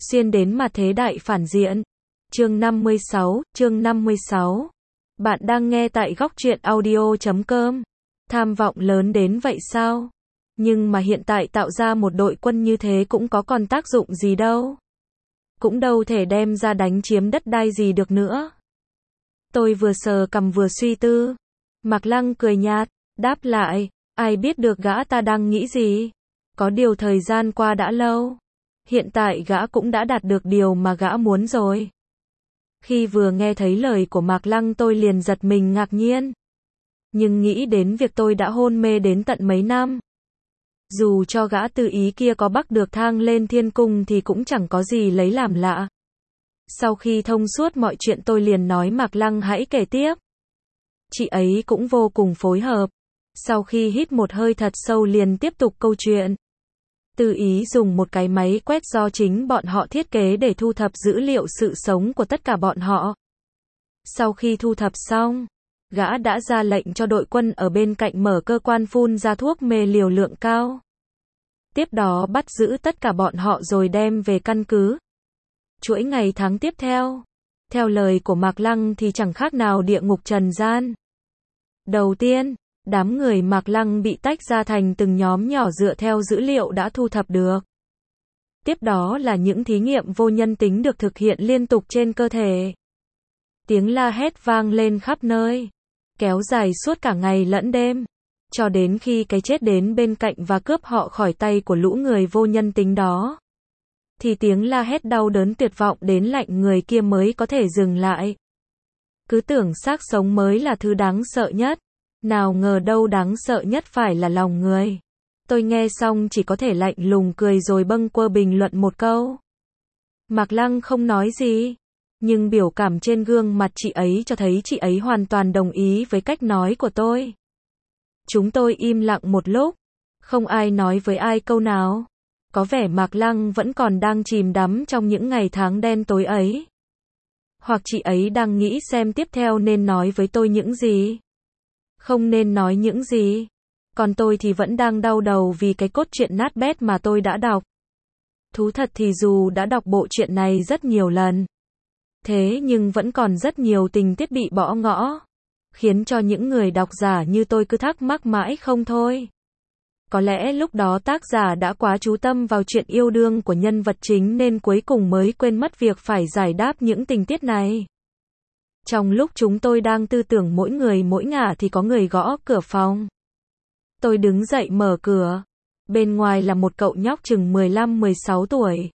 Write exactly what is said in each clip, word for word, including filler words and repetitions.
Xuyên đến mà thế đại phản diện. Chương năm mươi sáu, chương năm mươi sáu. Bạn đang nghe tại góc truyện audio chấm com. Tham vọng lớn đến vậy sao? Nhưng mà hiện tại tạo ra một đội quân như thế cũng có còn tác dụng gì đâu. Cũng đâu thể đem ra đánh chiếm đất đai gì được nữa. Tôi vừa sờ cằm vừa suy tư. Mạc Lăng cười nhạt, đáp lại, ai biết được gã ta đang nghĩ gì. Có điều thời gian qua đã lâu. Hiện tại gã cũng đã đạt được điều mà gã muốn rồi. Khi vừa nghe thấy lời của Mạc Lăng tôi liền giật mình ngạc nhiên. Nhưng nghĩ đến việc tôi đã hôn mê đến tận mấy năm. Dù cho gã tự ý kia có bắt được thang lên thiên cung thì cũng chẳng có gì lấy làm lạ. Sau khi thông suốt mọi chuyện tôi liền nói Mạc Lăng hãy kể tiếp. Chị ấy cũng vô cùng phối hợp. Sau khi hít một hơi thật sâu liền tiếp tục câu chuyện. Tự ý dùng một cái máy quét do chính bọn họ thiết kế để thu thập dữ liệu sự sống của tất cả bọn họ. Sau khi thu thập xong, gã đã ra lệnh cho đội quân ở bên cạnh mở cơ quan phun ra thuốc mê liều lượng cao. Tiếp đó bắt giữ tất cả bọn họ rồi đem về căn cứ. Chuỗi ngày tháng tiếp theo, theo lời của Mạc Lăng thì chẳng khác nào địa ngục trần gian. Đầu tiên, đám người Mạc Lăng bị tách ra thành từng nhóm nhỏ dựa theo dữ liệu đã thu thập được. Tiếp đó là những thí nghiệm vô nhân tính được thực hiện liên tục trên cơ thể. Tiếng la hét vang lên khắp nơi, kéo dài suốt cả ngày lẫn đêm, cho đến khi cái chết đến bên cạnh và cướp họ khỏi tay của lũ người vô nhân tính đó. Thì tiếng la hét đau đớn tuyệt vọng đến lạnh người kia mới có thể dừng lại. Cứ tưởng xác sống mới là thứ đáng sợ nhất. Nào ngờ đâu đáng sợ nhất phải là lòng người. Tôi nghe xong chỉ có thể lạnh lùng cười rồi bâng quơ bình luận một câu. Mạc Lăng không nói gì. Nhưng biểu cảm trên gương mặt chị ấy cho thấy chị ấy hoàn toàn đồng ý với cách nói của tôi. Chúng tôi im lặng một lúc. Không ai nói với ai câu nào. Có vẻ Mạc Lăng vẫn còn đang chìm đắm trong những ngày tháng đen tối ấy. Hoặc chị ấy đang nghĩ xem tiếp theo nên nói với tôi những gì. Không nên nói những gì. Còn tôi thì vẫn đang đau đầu vì cái cốt truyện nát bét mà tôi đã đọc. Thú thật thì dù đã đọc bộ truyện này rất nhiều lần. Thế nhưng vẫn còn rất nhiều tình tiết bị bỏ ngỏ. Khiến cho những người đọc giả như tôi cứ thắc mắc mãi không thôi. Có lẽ lúc đó tác giả đã quá chú tâm vào chuyện yêu đương của nhân vật chính nên cuối cùng mới quên mất việc phải giải đáp những tình tiết này. Trong lúc chúng tôi đang tư tưởng mỗi người mỗi ngả thì có người gõ cửa phòng. Tôi đứng dậy mở cửa. Bên ngoài là một cậu nhóc chừng mười lăm mười sáu tuổi.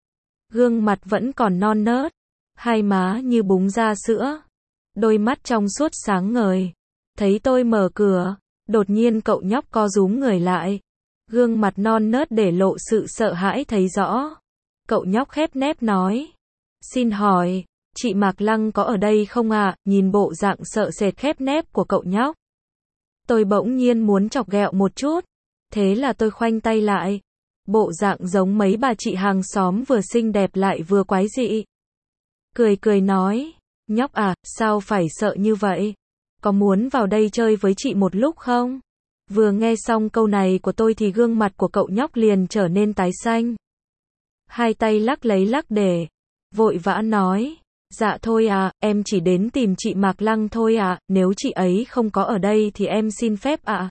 Gương mặt vẫn còn non nớt. Hai má như búng ra sữa. Đôi mắt trong suốt sáng ngời. Thấy tôi mở cửa. Đột nhiên cậu nhóc co rúm người lại. Gương mặt non nớt để lộ sự sợ hãi thấy rõ. Cậu nhóc khép nép nói. Xin hỏi. Chị Mạc Lăng có ở đây không ạ? À? Nhìn bộ dạng sợ sệt khép nép của cậu nhóc. Tôi bỗng nhiên muốn chọc ghẹo một chút. Thế là tôi khoanh tay lại. Bộ dạng giống mấy bà chị hàng xóm vừa xinh đẹp lại vừa quái dị. Cười cười nói. Nhóc à, sao phải sợ như vậy? Có muốn vào đây chơi với chị một lúc không? Vừa nghe xong câu này của tôi thì gương mặt của cậu nhóc liền trở nên tái xanh. Hai tay lắc lấy lắc để. Vội vã nói. Dạ thôi à, em chỉ đến tìm chị Mạc Lăng thôi à, nếu chị ấy không có ở đây thì em xin phép ạ. À.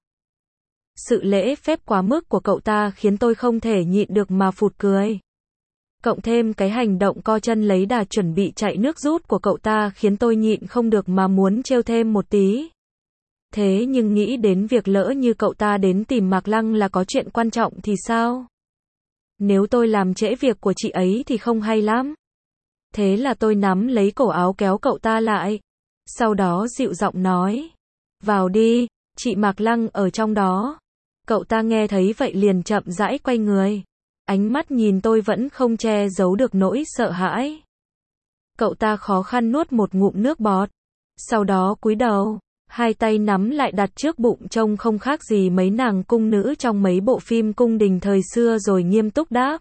Sự lễ phép quá mức của cậu ta khiến tôi không thể nhịn được mà phụt cười. Cộng thêm cái hành động co chân lấy đà chuẩn bị chạy nước rút của cậu ta khiến tôi nhịn không được mà muốn trêu thêm một tí. Thế nhưng nghĩ đến việc lỡ như cậu ta đến tìm Mạc Lăng là có chuyện quan trọng thì sao? Nếu tôi làm trễ việc của chị ấy thì không hay lắm. Thế là tôi nắm lấy cổ áo kéo cậu ta lại. Sau đó dịu giọng nói. Vào đi, chị Mạc Lăng ở trong đó. Cậu ta nghe thấy vậy liền chậm rãi quay người. Ánh mắt nhìn tôi vẫn không che giấu được nỗi sợ hãi. Cậu ta khó khăn nuốt một ngụm nước bọt. Sau đó cúi đầu. Hai tay nắm lại đặt trước bụng trông không khác gì mấy nàng cung nữ trong mấy bộ phim cung đình thời xưa rồi nghiêm túc đáp.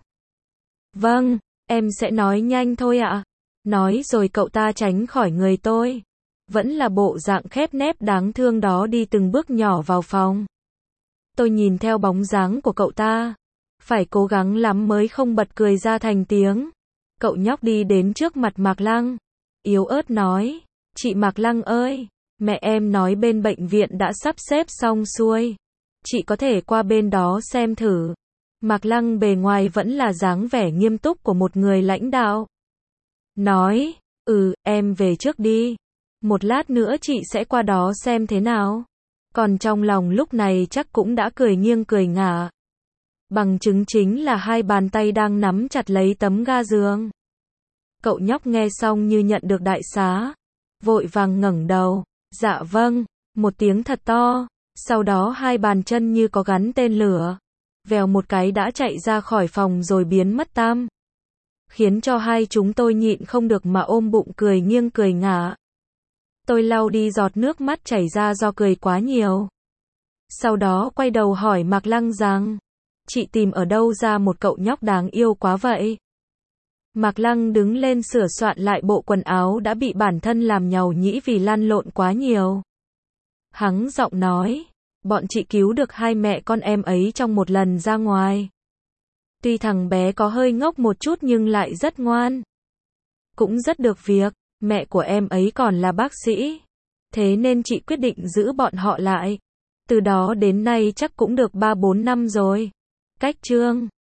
Vâng. Em sẽ nói nhanh thôi ạ. À. Nói rồi cậu ta tránh khỏi người tôi. Vẫn là bộ dạng khép nép đáng thương đó đi từng bước nhỏ vào phòng. Tôi nhìn theo bóng dáng của cậu ta. Phải cố gắng lắm mới không bật cười ra thành tiếng. Cậu nhóc đi đến trước mặt Mạc Lăng, yếu ớt nói, chị Mạc Lăng ơi, mẹ em nói bên bệnh viện đã sắp xếp xong xuôi. Chị có thể qua bên đó xem thử. Mạc Lăng bề ngoài vẫn là dáng vẻ nghiêm túc của một người lãnh đạo. Nói, ừ, em về trước đi. Một lát nữa chị sẽ qua đó xem thế nào. Còn trong lòng lúc này chắc cũng đã cười nghiêng cười ngả. Bằng chứng chính là hai bàn tay đang nắm chặt lấy tấm ga giường. Cậu nhóc nghe xong như nhận được đại xá. Vội vàng ngẩng đầu. Dạ vâng, một tiếng thật to. Sau đó hai bàn chân như có gắn tên lửa. Vèo một cái đã chạy ra khỏi phòng rồi biến mất tăm. Khiến cho hai chúng tôi nhịn không được mà ôm bụng cười nghiêng cười ngả. Tôi lau đi giọt nước mắt chảy ra do cười quá nhiều. Sau đó quay đầu hỏi Mạc Lăng rằng, chị tìm ở đâu ra một cậu nhóc đáng yêu quá vậy? Mạc Lăng đứng lên sửa soạn lại bộ quần áo đã bị bản thân làm nhàu nhĩ vì lăn lộn quá nhiều. Hắng giọng nói, bọn chị cứu được hai mẹ con em ấy trong một lần ra ngoài. Tuy thằng bé có hơi ngốc một chút nhưng lại rất ngoan. Cũng rất được việc, mẹ của em ấy còn là bác sĩ. Thế nên chị quyết định giữ bọn họ lại. Từ đó đến nay chắc cũng được ba bốn năm rồi. Cách chương